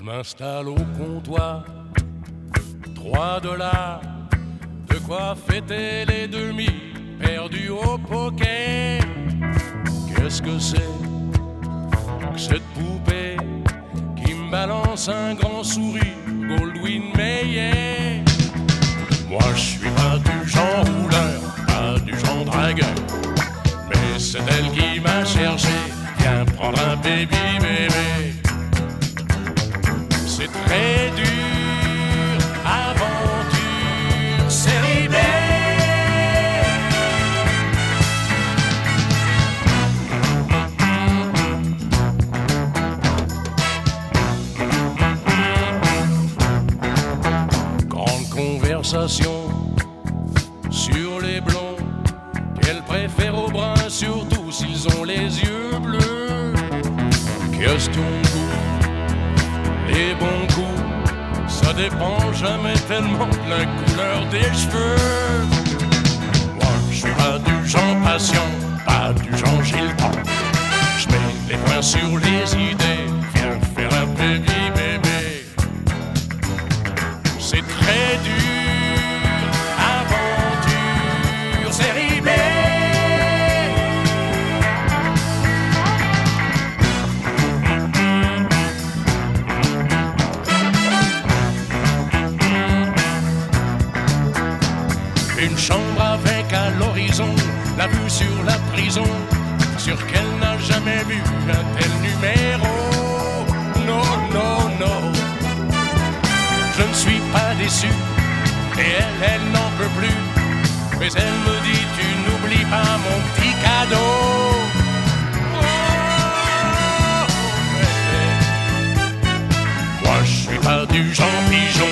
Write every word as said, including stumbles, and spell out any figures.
Je m'installe au comptoir, trois dollars, de quoi fêter les demi perdus au poker. Qu'est-ce que c'est que cette poupée qui me balance un grand sourire Goldwyn Mayer? Moi je suis pas du genre rouleur, pas du genre dragueur, mais c'est elle qui m'a cherché. Viens prendre un baby bébé. C'est très dur, aventure, série B. Grande conversation sur les blonds qu'elle préfère aux bruns, surtout s'ils ont les yeux bleus. Question de goût, les bons coups, ça dépend jamais tellement de la couleur des cheveux. Moi, je suis pas du genre patient, pas du genre j'ai le temps. Je mets les points sur les idées, viens faire un baby bébé. C'est très dur, aventure, série B. Une chambre avec à l'horizon la vue sur la prison, sur qu'elle n'a jamais vu un tel numéro. Non, non, non, je ne suis pas déçu, et elle, elle n'en peut plus. Mais elle me dit, tu n'oublies pas mon petit cadeau. Oh, ouais. Moi je suis pas du genre pigeon,